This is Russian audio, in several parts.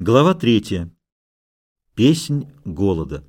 Глава 3. Песнь голода.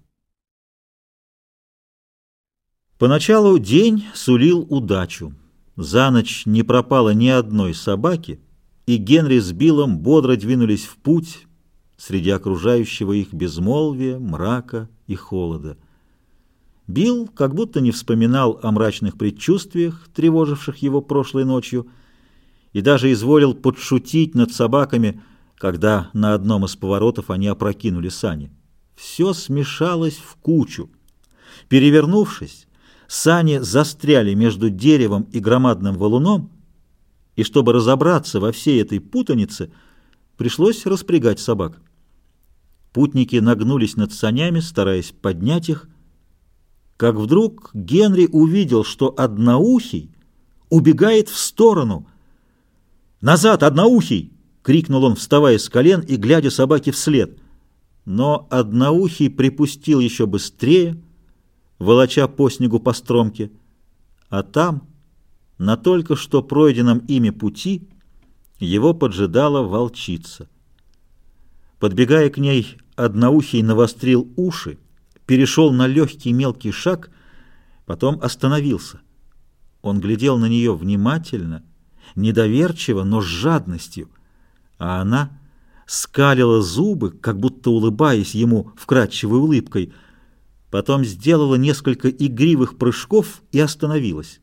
Поначалу день сулил удачу. За ночь не пропало ни одной собаки, и Генри с Биллом бодро двинулись в путь среди окружающего их безмолвия, мрака и холода. Билл как будто не вспоминал о мрачных предчувствиях, тревоживших его прошлой ночью, и даже изволил подшутить над собаками, когда на одном из поворотов они опрокинули сани. Все смешалось в кучу. Перевернувшись, сани застряли между деревом и громадным валуном, и чтобы разобраться во всей этой путанице, пришлось распрягать собак. Путники нагнулись над санями, стараясь поднять их, как вдруг Генри увидел, что Одноухий убегает в сторону. «Назад, Одноухий!» — крикнул он, вставая с колен и глядя собаке вслед. Но Одноухий припустил еще быстрее, волоча по снегу по стромке, а там, на только что пройденном ими пути, его поджидала волчица. Подбегая к ней, Одноухий навострил уши, перешел на легкий мелкий шаг, потом остановился. Он глядел на нее внимательно, недоверчиво, но с жадностью, а она скалила зубы, как будто улыбаясь ему вкрадчивой улыбкой, потом сделала несколько игривых прыжков и остановилась.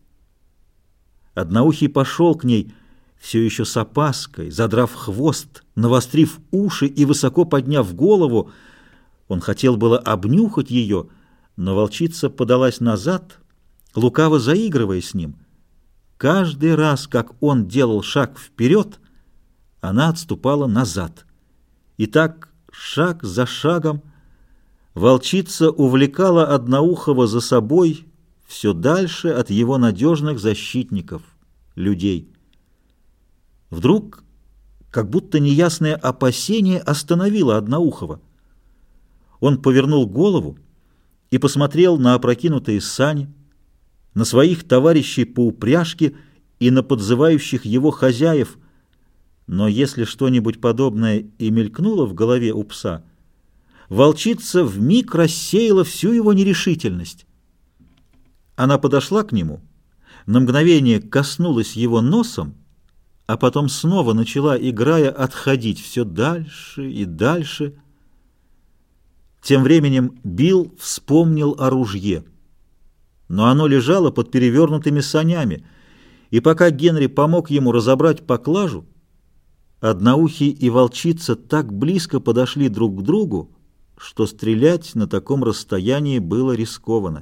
Одноухий пошел к ней, все еще с опаской, задрав хвост, навострив уши и высоко подняв голову. Он хотел было обнюхать ее, но волчица подалась назад, лукаво заигрывая с ним. Каждый раз, как он делал шаг вперед, она отступала назад. И так, шаг за шагом, волчица увлекала Одноухого за собой все дальше от его надежных защитников, людей. Вдруг, как будто неясное опасение остановило Одноухого. Он повернул голову и посмотрел на опрокинутые сани, на своих товарищей по упряжке и на подзывающих его хозяев. Но если что-нибудь подобное и мелькнуло в голове у пса, волчица вмиг рассеяла всю его нерешительность. Она подошла к нему, на мгновение коснулась его носом, а потом снова начала, играя, отходить все дальше и дальше. Тем временем Билл вспомнил о ружье, но оно лежало под перевернутыми санями, и пока Генри помог ему разобрать поклажу, Одноухий и волчица так близко подошли друг к другу, что стрелять на таком расстоянии было рискованно.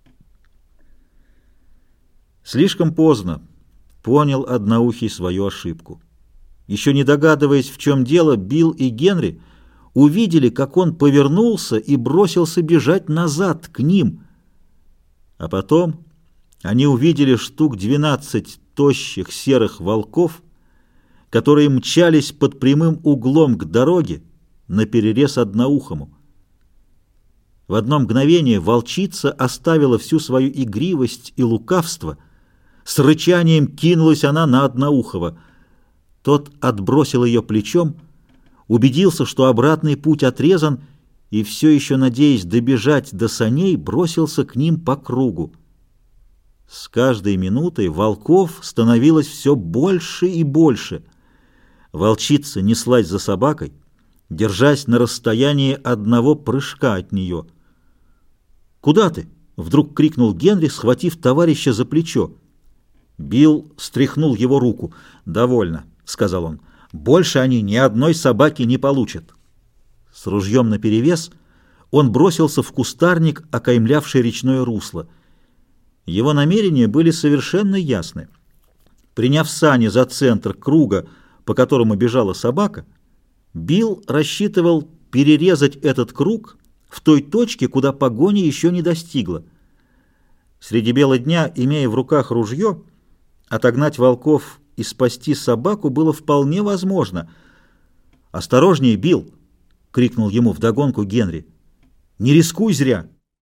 Слишком поздно понял Одноухий свою ошибку. Еще не догадываясь, в чем дело, Билл и Генри увидели, как он повернулся и бросился бежать назад к ним. А потом они увидели штук 12 тощих серых волков, которые мчались под прямым углом к дороге наперерез Одноухому. В одно мгновение волчица оставила всю свою игривость и лукавство. С рычанием кинулась она на Одноухого. Тот отбросил ее плечом, убедился, что обратный путь отрезан, и все еще, надеясь добежать до саней, бросился к ним по кругу. С каждой минутой волков становилось все больше и больше. Волчица неслась за собакой, держась на расстоянии одного прыжка от нее. «Куда ты?» — вдруг крикнул Генри, схватив товарища за плечо. Билл стряхнул его руку. «Довольно», — сказал он. «Больше они ни одной собаки не получат». С ружьем наперевес он бросился в кустарник, окаймлявший речное русло. Его намерения были совершенно ясны. Приняв сани за центр круга, по которому бежала собака, Билл рассчитывал перерезать этот круг в той точке, куда погоня еще не достигла. Среди бела дня, имея в руках ружье, отогнать волков и спасти собаку было вполне возможно. «Осторожнее, Билл!» — крикнул ему вдогонку Генри. «Не рискуй зря!»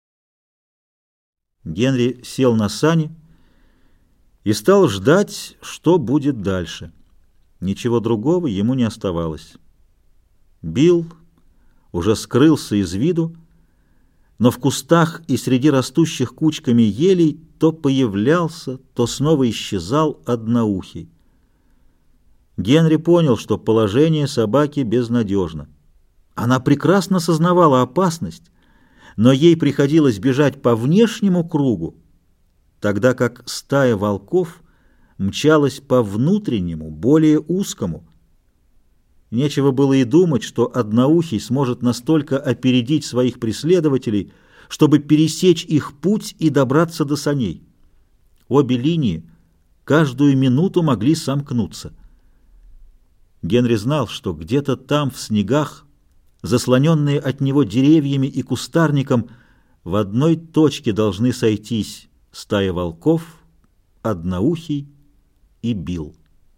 Генри сел на сани и стал ждать, что будет дальше. Ничего другого ему не оставалось. Билл уже скрылся из виду, но в кустах и среди растущих кучками елей то появлялся, то снова исчезал одноухий. Генри понял, что положение собаки безнадежно. Она прекрасно сознавала опасность, но ей приходилось бежать по внешнему кругу, тогда как стая волков мчалась по внутреннему, более узкому. Нечего было и думать, что одноухий сможет настолько опередить своих преследователей, чтобы пересечь их путь и добраться до саней. Обе линии каждую минуту могли сомкнуться. Генри знал, что где-то там, в снегах, заслоненные от него деревьями и кустарником, в одной точке должны сойтись стая волков, одноухий и Билл.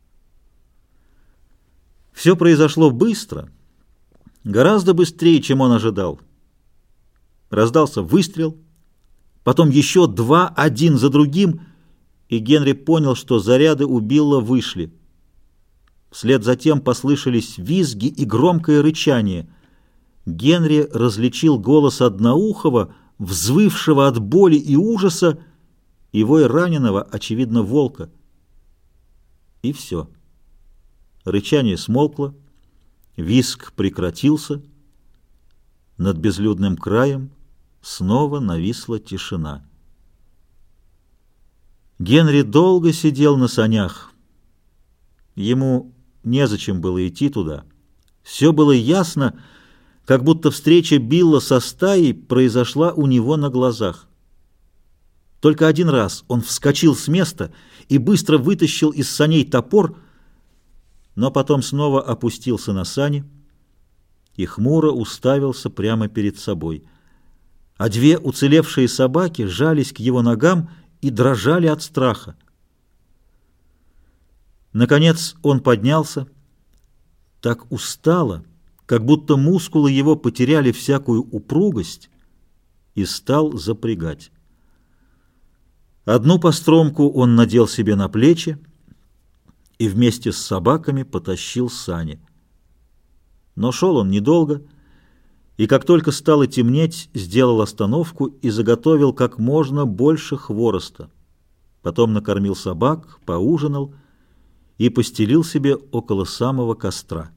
Все произошло быстро, гораздо быстрее, чем он ожидал. Раздался выстрел, потом еще два, один за другим, и Генри понял, что заряды у Билла вышли. Вслед за тем послышались визги и громкое рычание. Генри различил голос одноухого, взвывшего от боли и ужаса, и вой раненого, очевидно, волка. И все. Рычание смолкло, визг прекратился, над безлюдным краем снова нависла тишина. Генри долго сидел на санях. Ему незачем было идти туда. Все было ясно, как будто встреча Билла со стаей произошла у него на глазах. Только один раз он вскочил с места и быстро вытащил из саней топор, но потом снова опустился на сани и хмуро уставился прямо перед собой. А две уцелевшие собаки жались к его ногам и дрожали от страха. Наконец он поднялся, так устало, как будто мускулы его потеряли всякую упругость, и стал запрягать. Одну постромку он надел себе на плечи и вместе с собаками потащил сани. Но шел он недолго, и как только стало темнеть, сделал остановку и заготовил как можно больше хвороста. Потом накормил собак, поужинал и постелил себе около самого костра.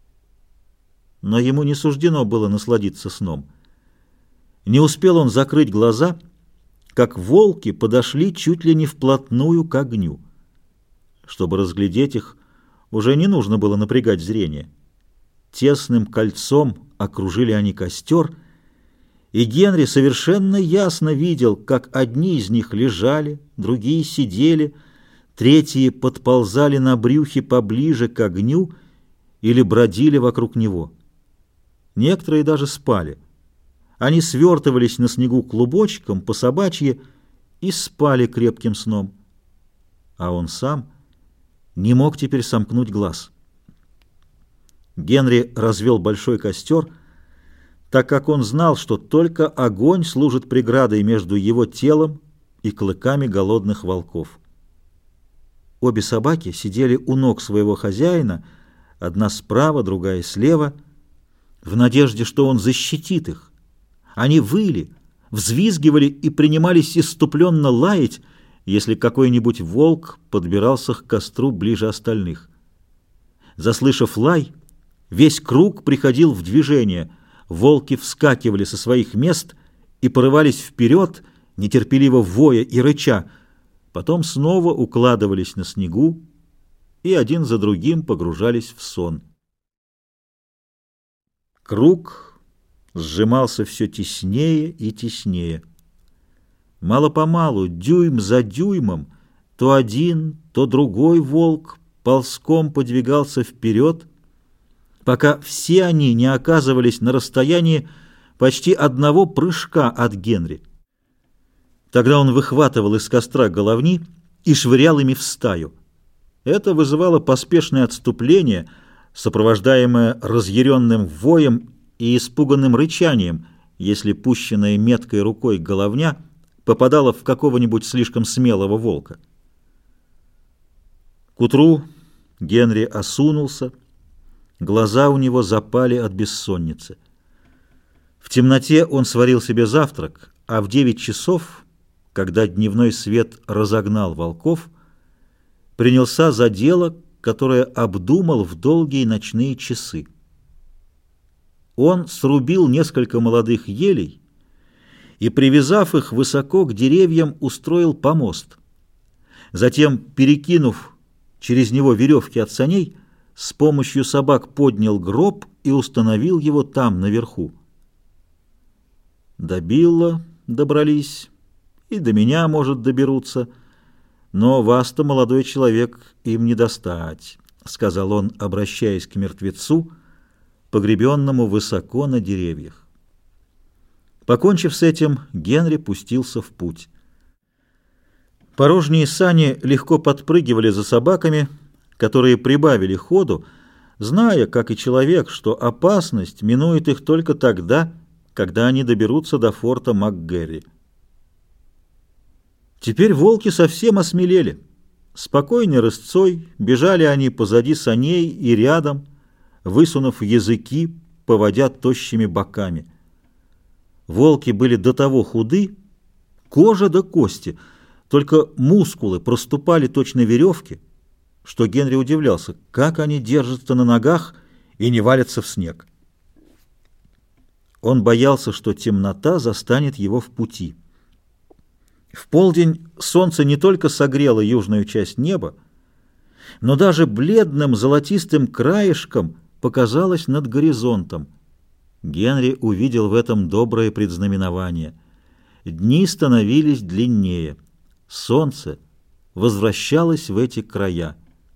Но ему не суждено было насладиться сном. Не успел он закрыть глаза, как волки подошли чуть ли не вплотную к огню. Чтобы разглядеть их, уже не нужно было напрягать зрение. Тесным кольцом окружили они костер, и Генри совершенно ясно видел, как одни из них лежали, другие сидели, третьи подползали на брюхе поближе к огню или бродили вокруг него. Некоторые даже спали. Они свертывались на снегу клубочком по собачьи и спали крепким сном. А он сам не мог теперь сомкнуть глаз. Генри развел большой костер, так как он знал, что только огонь служит преградой между его телом и клыками голодных волков. Обе собаки сидели у ног своего хозяина, одна справа, другая слева, в надежде, что он защитит их. Они выли, взвизгивали и принимались исступленно лаять, если какой-нибудь волк подбирался к костру ближе остальных. Заслышав лай, весь круг приходил в движение. Волки вскакивали со своих мест и порывались вперед, нетерпеливо воя и рыча, потом снова укладывались на снегу и один за другим погружались в сон. Круг сжимался все теснее и теснее. Мало-помалу, дюйм за дюймом, то один, то другой волк ползком подвигался вперед, пока все они не оказывались на расстоянии почти одного прыжка от Генри. Тогда он выхватывал из костра головни и швырял ими в стаю. Это вызывало поспешное отступление, сопровождаемое разъяренным воем и испуганным рычанием, если пущенная меткой рукой головня попадала в какого-нибудь слишком смелого волка. К утру Генри осунулся, Глаза у него запали от бессонницы. В темноте он сварил себе завтрак, а в 9 часов, когда дневной свет разогнал волков, принялся за дело, которое обдумал в долгие ночные часы. Он срубил несколько молодых елей и, привязав их высоко к деревьям, устроил помост. Затем, перекинув через него веревки от саней, с помощью собак поднял гроб и установил его там, наверху. До Билла добрались, и до меня, может, доберутся, но вас-то, молодой человек, им не достать, — сказал он, обращаясь к мертвецу, погребенному высоко на деревьях. Покончив с этим, Генри пустился в путь. Порожние сани легко подпрыгивали за собаками, которые прибавили ходу, зная, как и человек, что опасность минует их только тогда, когда они доберутся до форта МакГерри. Теперь волки совсем осмелели. Спокойной рысцой бежали они позади саней и рядом, высунув языки, поводя тощими боками. Волки были до того худы, кожа до кости, только мускулы проступали точно веревки, что Генри удивлялся, как они держатся на ногах и не валятся в снег. Он боялся, что темнота застанет его в пути. В полдень солнце не только согрело южную часть неба, но даже бледным золотистым краешком показалось над горизонтом. Генри увидел в этом доброе предзнаменование. Дни становились длиннее. Солнце возвращалось в эти края.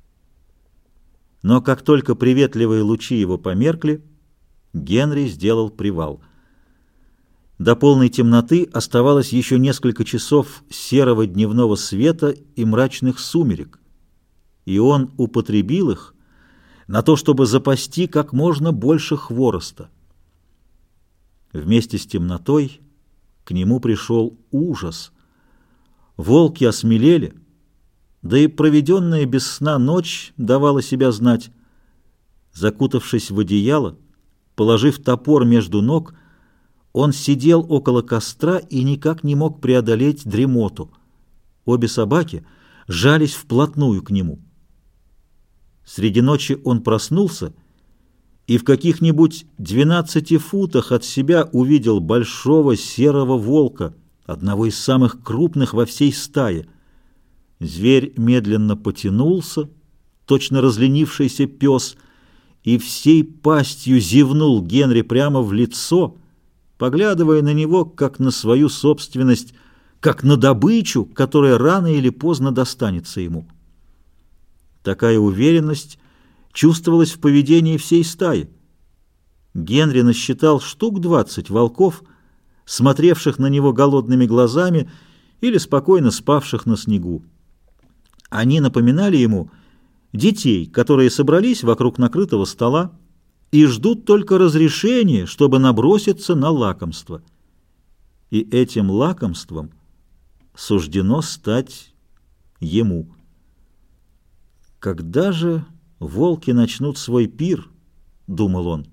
Но как только приветливые лучи его померкли, Генри сделал привал. До полной темноты оставалось еще несколько часов серого дневного света и мрачных сумерек, и он употребил их на то, чтобы запасти как можно больше хвороста. Вместе с темнотой к нему пришел ужас. Волки осмелели, да и проведенная без сна ночь давала себя знать. Закутавшись в одеяло, положив топор между ног, он сидел около костра и никак не мог преодолеть дремоту. Обе собаки жались вплотную к нему. Среди ночи он проснулся и в каких-нибудь 12 футах от себя увидел большого серого волка, одного из самых крупных во всей стае. Зверь медленно потянулся, точно разленившийся пес, и всей пастью зевнул Генри прямо в лицо, поглядывая на него, как на свою собственность, как на добычу, которая рано или поздно достанется ему. Такая уверенность чувствовалась в поведении всей стаи. Генри насчитал штук 20 волков, смотревших на него голодными глазами или спокойно спавших на снегу. Они напоминали ему детей, которые собрались вокруг накрытого стола и ждут только разрешения, чтобы наброситься на лакомство. И этим лакомством суждено стать ему. «Когда же волки начнут свой пир?» — думал он.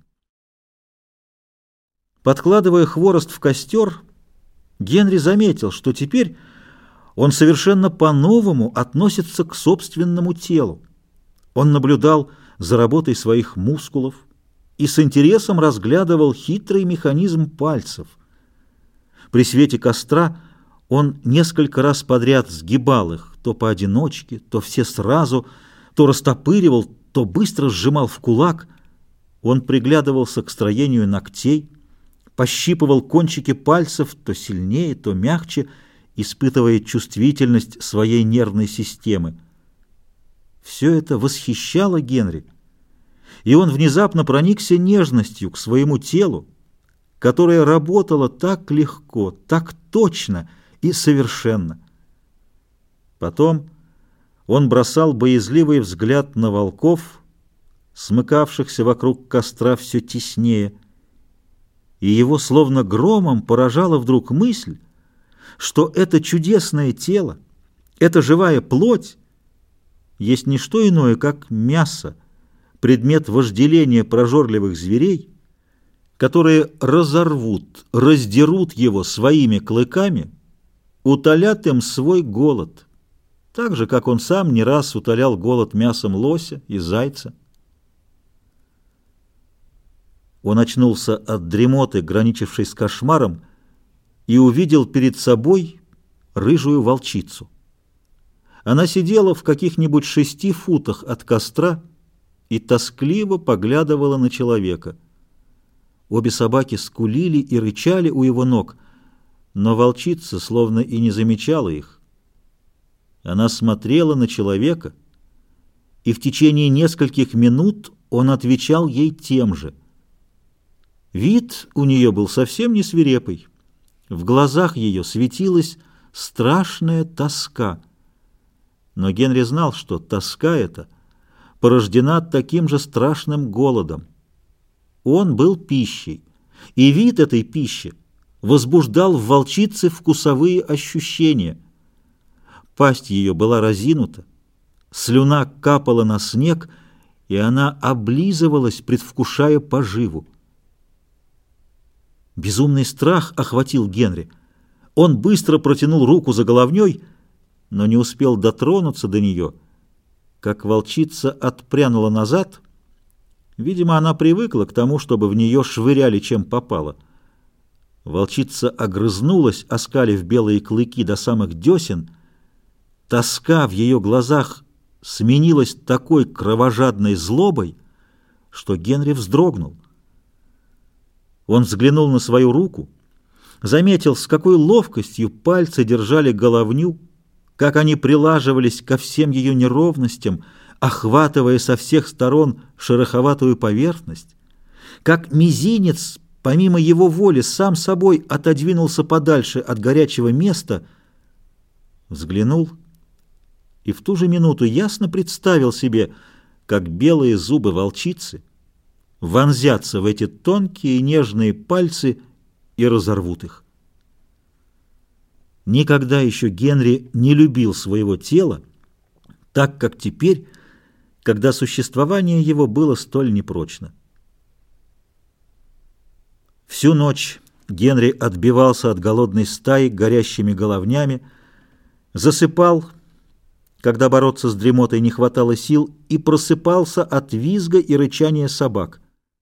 Подкладывая хворост в костер, Генри заметил, что теперь он совершенно по-новому относится к собственному телу. Он наблюдал за работой своих мускулов и с интересом разглядывал хитрый механизм пальцев. При свете костра он несколько раз подряд сгибал их, то поодиночке, то все сразу, то растопыривал, то быстро сжимал в кулак. Он приглядывался к строению ногтей, пощипывал кончики пальцев то сильнее, то мягче, испытывая чувствительность своей нервной системы. Все это восхищало Генри, и он внезапно проникся нежностью к своему телу, которое работало так легко, так точно и совершенно. Потом он бросал боязливый взгляд на волков, смыкавшихся вокруг костра все теснее, и его словно громом поражала вдруг мысль, что это чудесное тело, эта живая плоть есть не что иное, как мясо, предмет вожделения прожорливых зверей, которые разорвут, раздерут его своими клыками, утолят им свой голод, так же, как он сам не раз утолял голод мясом лося и зайца. Он очнулся от дремоты, граничившей с кошмаром, и увидел перед собой рыжую волчицу. Она сидела в каких-нибудь 6 футах от костра и тоскливо поглядывала на человека. Обе собаки скулили и рычали у его ног, но волчица словно и не замечала их. Она смотрела на человека, и в течение нескольких минут он отвечал ей тем же. Вид у нее был совсем не свирепый. В глазах ее светилась страшная тоска. Но Генри знал, что тоска эта порождена таким же страшным голодом. Он был пищей, и вид этой пищи возбуждал в волчице вкусовые ощущения. Пасть ее была разинута, слюна капала на снег, и она облизывалась, предвкушая поживу. Безумный страх охватил Генри. Он быстро протянул руку за головней, но не успел дотронуться до нее, как волчица отпрянула назад. Видимо, она привыкла к тому, чтобы в нее швыряли чем попало. Волчица огрызнулась, оскалив белые клыки до самых десен. Тоска в ее глазах сменилась такой кровожадной злобой, что Генри вздрогнул. Он взглянул на свою руку, заметил, с какой ловкостью пальцы держали головню, как они прилаживались ко всем ее неровностям, охватывая со всех сторон шероховатую поверхность, как мизинец, помимо его воли, сам собой отодвинулся подальше от горячего места, взглянул и в ту же минуту ясно представил себе, как белые зубы волчицы вонзятся в эти тонкие нежные пальцы и разорвут их. Никогда еще Генри не любил своего тела так, как теперь, когда существование его было столь непрочно. Всю ночь Генри отбивался от голодной стаи горящими головнями, засыпал, когда бороться с дремотой не хватало сил, и просыпался от визга и рычания собак.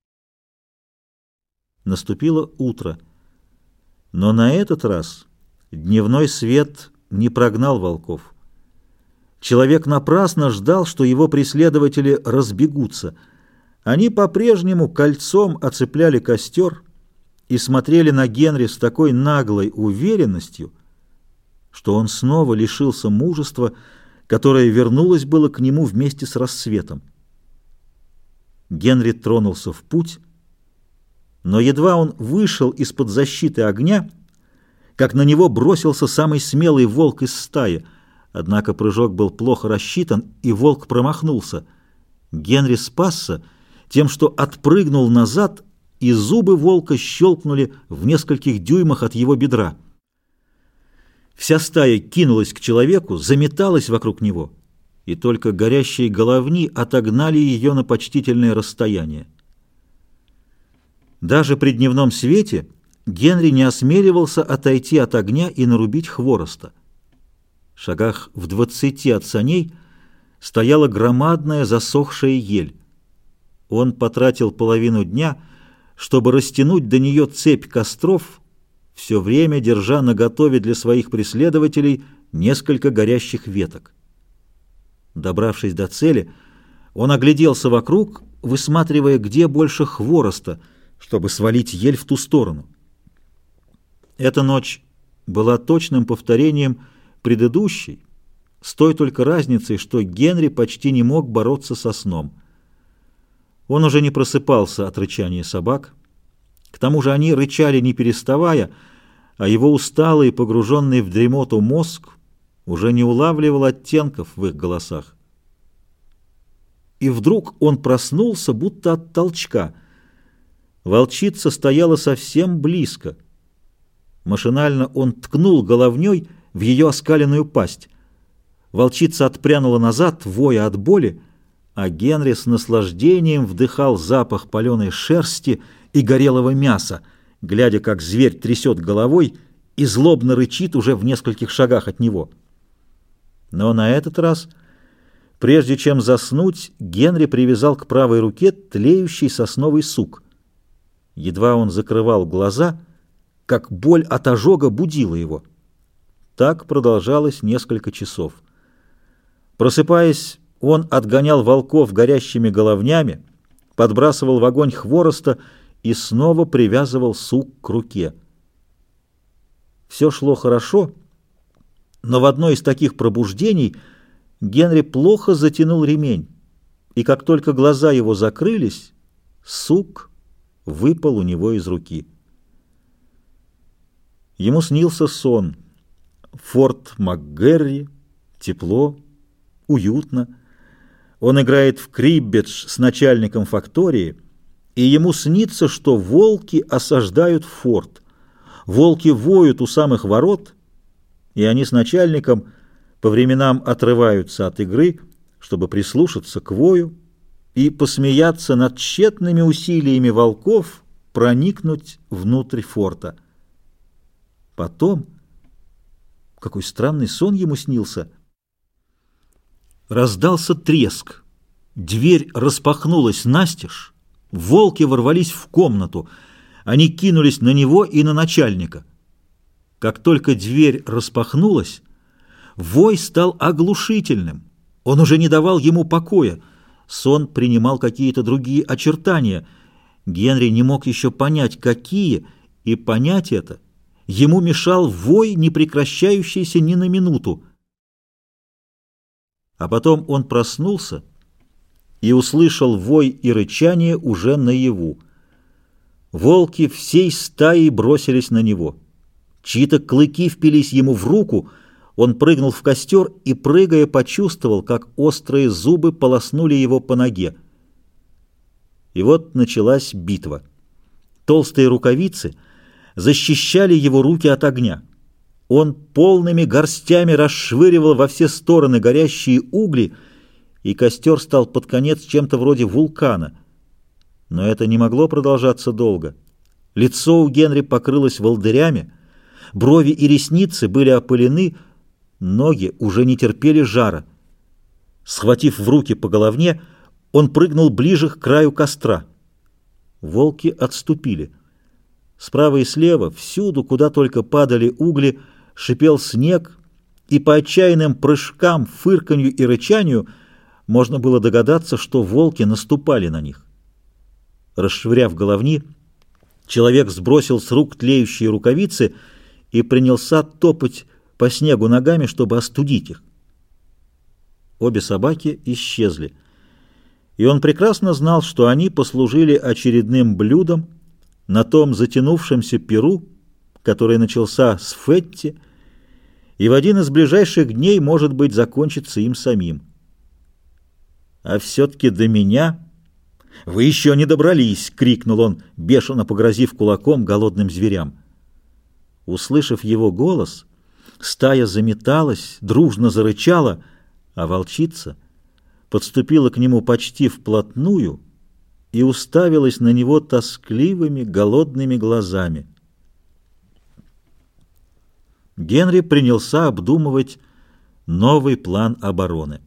Наступило утро, но на этот раз дневной свет не прогнал волков. Человек напрасно ждал, что его преследователи разбегутся. Они по-прежнему кольцом оцепляли костер и смотрели на Генри с такой наглой уверенностью, что он снова лишился мужества, которое вернулось было к нему вместе с рассветом. Генри тронулся в путь, но едва он вышел из-под защиты огня, как на него бросился самый смелый волк из стаи. Однако прыжок был плохо рассчитан, и волк промахнулся. Генри спасся тем, что отпрыгнул назад, и зубы волка щелкнули в нескольких дюймах от его бедра. Вся стая кинулась к человеку, заметалась вокруг него, и только горящие головни отогнали ее на почтительное расстояние. Даже при дневном свете Генри не осмеливался отойти от огня и нарубить хвороста. В шагах в 20 от саней стояла громадная засохшая ель. Он потратил половину дня, чтобы растянуть до нее цепь костров, все время держа наготове для своих преследователей несколько горящих веток. Добравшись до цели, он огляделся вокруг, высматривая, где больше хвороста, чтобы свалить ель в ту сторону. Эта ночь была точным повторением предыдущей, с той только разницей, что Генри почти не мог бороться со сном. Он уже не просыпался от рычания собак. К тому же они рычали не переставая, а его усталый и погруженный в дремоту мозг уже не улавливал оттенков в их голосах. И вдруг он проснулся, будто от толчка. Волчица стояла совсем близко. Машинально он ткнул головней в ее оскаленную пасть. Волчица отпрянула назад, воя от боли, а Генри с наслаждением вдыхал запах паленой шерсти и горелого мяса, глядя, как зверь трясет головой и злобно рычит уже в нескольких шагах от него. Но на этот раз, прежде чем заснуть, Генри привязал к правой руке тлеющий сосновый сук. Едва он закрывал глаза, как боль от ожога будила его. Так продолжалось несколько часов. Просыпаясь, он отгонял волков горящими головнями, подбрасывал в огонь хвороста и снова привязывал сук к руке. Все шло хорошо, но в одно из таких пробуждений Генри плохо затянул ремень, и как только глаза его закрылись, сук выпал у него из руки. Ему снился сон. Форт МакГерри, тепло, уютно. Он играет в криббедж с начальником фактории, и ему снится, что волки осаждают форт. Волки воют у самых ворот, и они с начальником по временам отрываются от игры, чтобы прислушаться к вою и посмеяться над тщетными усилиями волков проникнуть внутрь форта. Потом, какой странный сон ему снился, раздался треск, дверь распахнулась настежь, волки ворвались в комнату, они кинулись на него и на начальника. Как только дверь распахнулась, вой стал оглушительным, он уже не давал ему покоя, сон принимал какие-то другие очертания, Генри не мог еще понять, какие, и понять это ему мешал вой, не прекращающийся ни на минуту. А потом он проснулся и услышал вой и рычание уже наяву. Волки всей стаей бросились на него. Чьи-то клыки впились ему в руку, он прыгнул в костер и, прыгая, почувствовал, как острые зубы полоснули его по ноге. И вот началась битва. Толстые рукавицы защищали его руки от огня. Он полными горстями расшвыривал во все стороны горящие угли, и костер стал под конец чем-то вроде вулкана. Но это не могло продолжаться долго. Лицо у Генри покрылось волдырями, брови и ресницы были опылены, ноги уже не терпели жара. Схватив в руки по головне, он прыгнул ближе к краю костра. Волки отступили. Справа и слева, всюду, куда только падали угли, шипел снег, и по отчаянным прыжкам, фырканью и рычанию можно было догадаться, что волки наступали на них. Расшвыряв головни, человек сбросил с рук тлеющие рукавицы и принялся топать по снегу ногами, чтобы остудить их. Обе собаки исчезли, и он прекрасно знал, что они послужили очередным блюдом на том затянувшемся пиру, который начался с Фетти, и в один из ближайших дней, может быть, закончится им самим. «А все-таки до меня вы еще не добрались!» — крикнул он, бешено погрозив кулаком голодным зверям. Услышав его голос, стая заметалась, дружно зарычала, а волчица подступила к нему почти вплотную и уставилась на него тоскливыми, голодными глазами. Генри принялся обдумывать новый план обороны.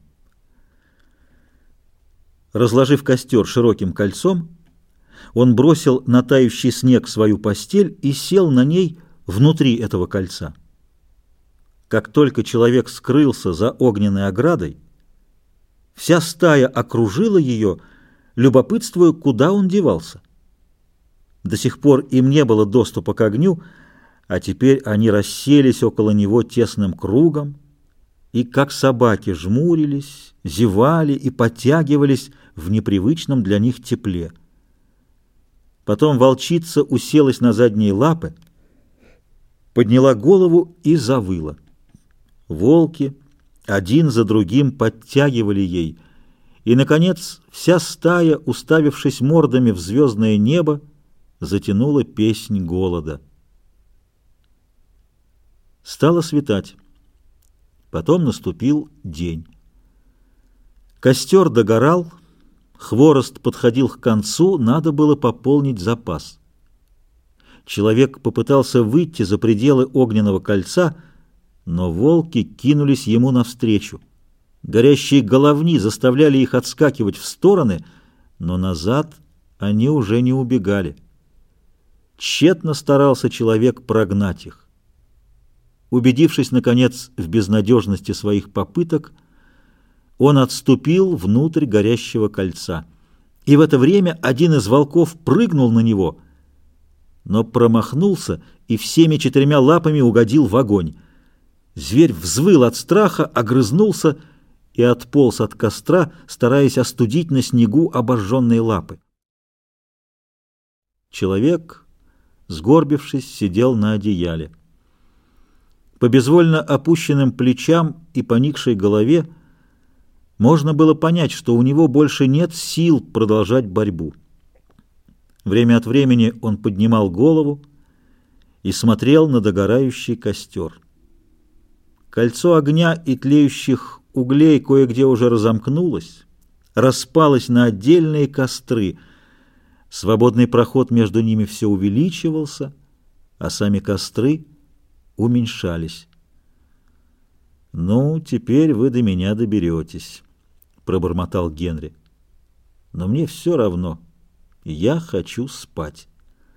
Разложив костер широким кольцом, он бросил на тающий снег свою постель и сел на ней внутри этого кольца. Как только человек скрылся за огненной оградой, вся стая окружила ее, любопытствуя, куда он девался. До сих пор им не было доступа к огню, а теперь они расселись около него тесным кругом и, как собаки, жмурились, зевали и подтягивались в непривычном для них тепле. Потом волчица уселась на задние лапы, подняла голову и завыла. Волки один за другим подтягивали ей, и, наконец, вся стая, уставившись мордами в звездное небо, затянула песнь голода. Стало светать. Потом наступил день. Костер догорал, хворост подходил к концу, надо было пополнить запас. Человек попытался выйти за пределы огненного кольца, но волки кинулись ему навстречу. Горящие головни заставляли их отскакивать в стороны, но назад они уже не убегали. Тщетно старался человек прогнать их. Убедившись, наконец, в безнадежности своих попыток, он отступил внутрь горящего кольца. И в это время один из волков прыгнул на него, но промахнулся и всеми 4 лапами угодил в огонь. Зверь взвыл от страха, огрызнулся и отполз от костра, стараясь остудить на снегу обожженные лапы. Человек, сгорбившись, сидел на одеяле. По безвольно опущенным плечам и поникшей голове можно было понять, что у него больше нет сил продолжать борьбу. Время от времени он поднимал голову и смотрел на догорающий костер. Кольцо огня и тлеющих углей кое-где уже разомкнулось, распалось на отдельные костры. Свободный проход между ними все увеличивался, а сами костры уменьшались. «Ну, теперь вы до меня доберетесь», — пробормотал Генри. «Но мне все равно. Я хочу спать».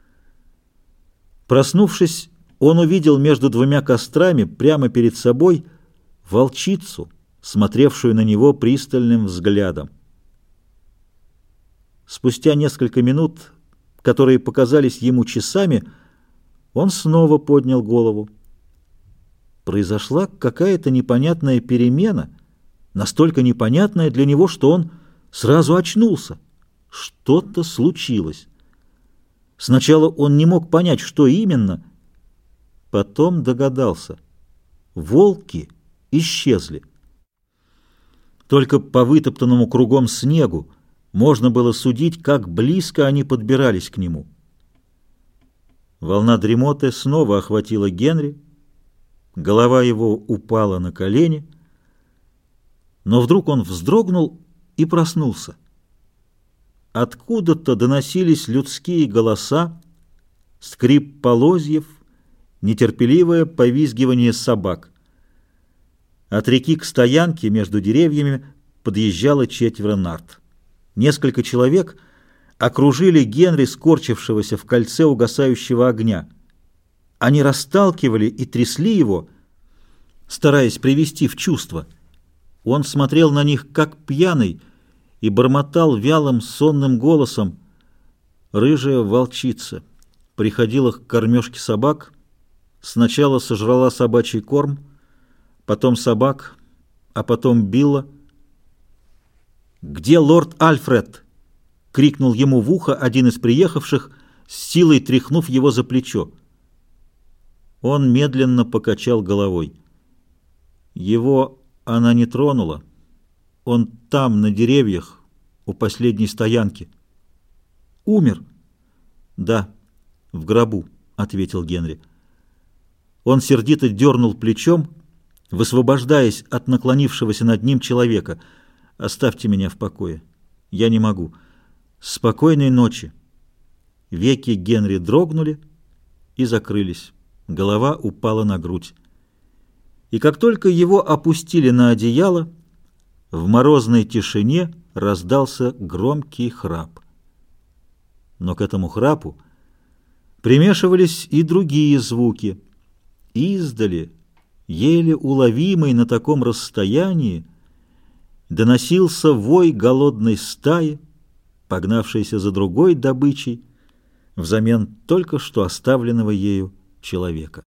Проснувшись, он увидел между 2 кострами прямо перед собой волчицу, смотревшую на него пристальным взглядом. Спустя несколько минут, которые показались ему часами, он снова поднял голову. Произошла какая-то непонятная перемена, настолько непонятная для него, что он сразу очнулся. Что-то случилось. Сначала он не мог понять, что именно, потом догадался. Волки исчезли. Только по вытоптанному кругом снегу можно было судить, как близко они подбирались к нему. Волна дремоты снова охватила Генри, голова его упала на колени, но вдруг он вздрогнул и проснулся. Откуда-то доносились людские голоса, скрип полозьев, нетерпеливое повизгивание собак. От реки к стоянке между деревьями подъезжало 4 нарт. Несколько человек окружили Генри, скорчившегося в кольце угасающего огня. Они расталкивали и трясли его, стараясь привести в чувство. Он смотрел на них, как пьяный, и бормотал вялым сонным голосом. Рыжая волчица приходила к кормежке собак, сначала сожрала собачий корм, потом собак, а потом била. «Где лорд Альфред?» — крикнул ему в ухо один из приехавших, с силой тряхнув его за плечо. Он медленно покачал головой. Его она не тронула. Он там, на деревьях, у последней стоянки. «Умер?» «Да, в гробу», — ответил Генри. Он сердито дернул плечом, высвобождаясь от наклонившегося над ним человека. «Оставьте меня в покое. Я не могу. Спокойной ночи». Веки Генри дрогнули и закрылись. Голова упала на грудь. И как только его опустили на одеяло, в морозной тишине раздался громкий храп. Но к этому храпу примешивались и другие звуки. Издали, еле уловимый на таком расстоянии, доносился вой голодной стаи, погнавшейся за другой добычей, взамен только что оставленного ею человека.